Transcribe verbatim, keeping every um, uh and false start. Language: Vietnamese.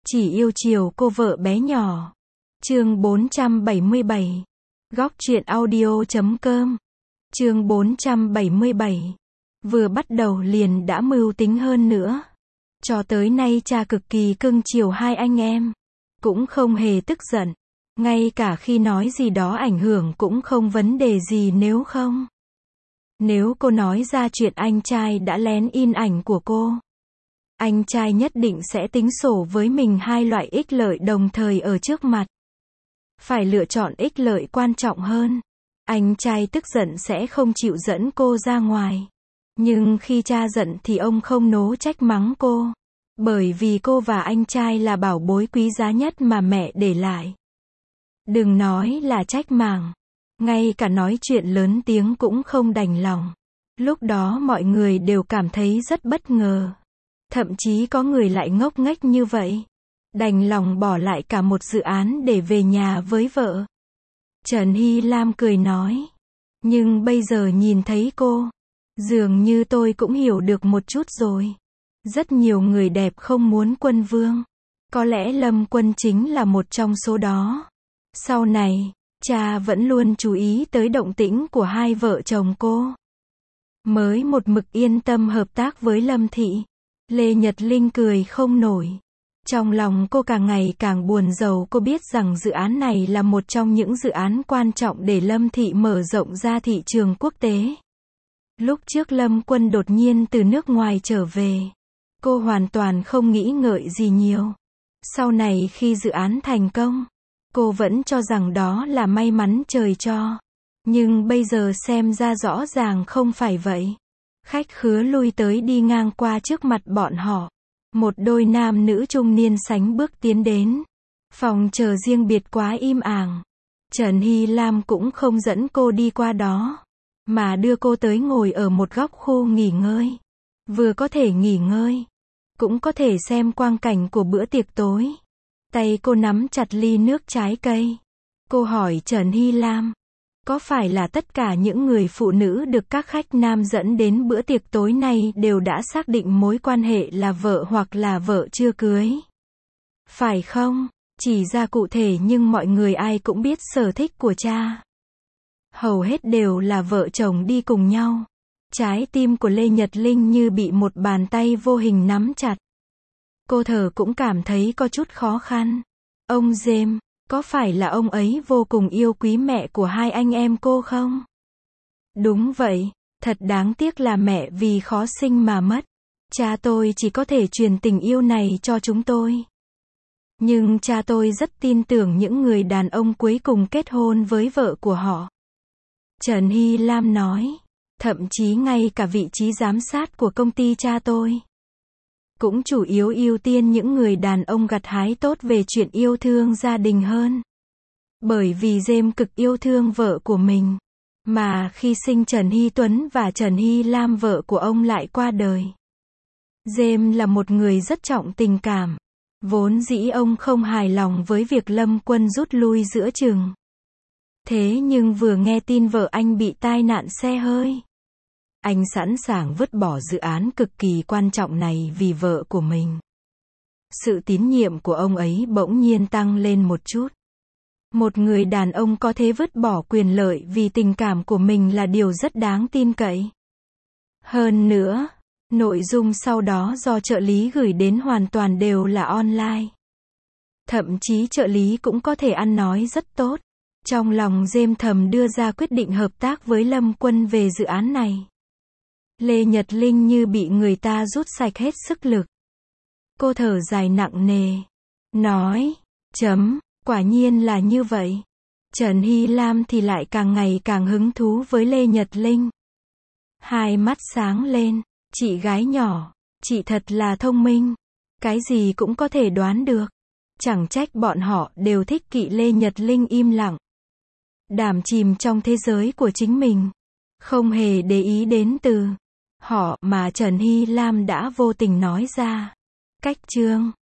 Chỉ yêu chiều cô vợ bé nhỏ. Chương bốn trăm bảy mươi bảy. Góc truyện audio chấm com. Chương bốn trăm bảy mươi bảy. Vừa bắt đầu liền đã mưu tính hơn nữa. Cho tới nay cha cực kỳ cưng chiều hai anh em. Cũng không hề tức giận. Ngay cả khi nói gì đó ảnh hưởng cũng không vấn đề gì nếu không. Nếu cô nói ra chuyện anh trai đã lén in ảnh của cô, anh trai nhất định sẽ tính sổ với mình hai loại ích lợi đồng thời ở trước mặt. Phải lựa chọn ích lợi quan trọng hơn. Anh trai tức giận sẽ không chịu dẫn cô ra ngoài. Nhưng khi cha giận thì ông không nố trách mắng cô. Bởi vì cô và anh trai là bảo bối quý giá nhất mà mẹ để lại. Đừng nói là trách mắng. Ngay cả nói chuyện lớn tiếng cũng không đành lòng. Lúc đó mọi người đều cảm thấy rất bất ngờ. Thậm chí có người lại ngốc nghếch như vậy. Đành lòng bỏ lại cả một dự án để về nhà với vợ. Trần Hy Lam cười nói. Nhưng bây giờ nhìn thấy cô, dường như tôi cũng hiểu được một chút rồi. Rất nhiều người đẹp không muốn quân vương. Có lẽ Lâm Quân chính là một trong số đó. Sau này, cha vẫn luôn chú ý tới động tĩnh của hai vợ chồng cô. Mới một mực yên tâm hợp tác với Lâm Thị. Lê Nhật Linh cười không nổi. Trong lòng cô càng ngày càng buồn rầu. Cô biết rằng dự án này là một trong những dự án quan trọng để Lâm Thị mở rộng ra thị trường quốc tế. Lúc trước Lâm Quân đột nhiên từ nước ngoài trở về, cô hoàn toàn không nghĩ ngợi gì nhiều. Sau này khi dự án thành công, cô vẫn cho rằng đó là may mắn trời cho. Nhưng bây giờ xem ra rõ ràng không phải vậy. Khách khứa lui tới đi ngang qua trước mặt bọn họ. Một đôi nam nữ trung niên sánh bước tiến đến. Phòng chờ riêng biệt quá im ắng. Trần Hy Lam cũng không dẫn cô đi qua đó, mà đưa cô tới ngồi ở một góc khu nghỉ ngơi. Vừa có thể nghỉ ngơi, cũng có thể xem quang cảnh của bữa tiệc tối. Tay cô nắm chặt ly nước trái cây. Cô hỏi Trần Hy Lam, có phải là tất cả những người phụ nữ được các khách nam dẫn đến bữa tiệc tối này đều đã xác định mối quan hệ là vợ hoặc là vợ chưa cưới? Phải không? Chỉ ra cụ thể nhưng mọi người ai cũng biết sở thích của cha. Hầu hết đều là vợ chồng đi cùng nhau. Trái tim của Lê Nhật Linh như bị một bàn tay vô hình nắm chặt. Cô thở cũng cảm thấy có chút khó khăn. Ông James, có phải là ông ấy vô cùng yêu quý mẹ của hai anh em cô không? Đúng vậy, thật đáng tiếc là mẹ vì khó sinh mà mất. Cha tôi chỉ có thể truyền tình yêu này cho chúng tôi. Nhưng cha tôi rất tin tưởng những người đàn ông cuối cùng kết hôn với vợ của họ. Trần Hy Lam nói, thậm chí ngay cả vị trí giám sát của công ty cha tôi cũng chủ yếu ưu tiên những người đàn ông gặt hái tốt về chuyện yêu thương gia đình hơn. Bởi vì James cực yêu thương vợ của mình. Mà khi sinh Trần Hy Tuấn và Trần Hy Lam vợ của ông lại qua đời. James là một người rất trọng tình cảm. Vốn dĩ ông không hài lòng với việc Lâm Quân rút lui giữa chừng. Thế nhưng vừa nghe tin vợ anh bị tai nạn xe hơi, anh sẵn sàng vứt bỏ dự án cực kỳ quan trọng này vì vợ của mình. Sự tín nhiệm của ông ấy bỗng nhiên tăng lên một chút. Một người đàn ông có thể vứt bỏ quyền lợi vì tình cảm của mình là điều rất đáng tin cậy. Hơn nữa, nội dung sau đó do trợ lý gửi đến hoàn toàn đều là online. Thậm chí trợ lý cũng có thể ăn nói rất tốt. Trong lòng James thầm đưa ra quyết định hợp tác với Lâm Quân về dự án này. Lê Nhật Linh như bị người ta rút sạch hết sức lực. Cô thở dài nặng nề. Nói, chấm, quả nhiên là như vậy. Trần Hy Lam thì lại càng ngày càng hứng thú với Lê Nhật Linh. Hai mắt sáng lên. Chị gái nhỏ, chị thật là thông minh. Cái gì cũng có thể đoán được. Chẳng trách bọn họ đều thích kỵ Lê Nhật Linh im lặng. Đắm chìm trong thế giới của chính mình. Không hề để ý đến từ họ mà Trần Hy Lam đã vô tình nói ra. Cách chương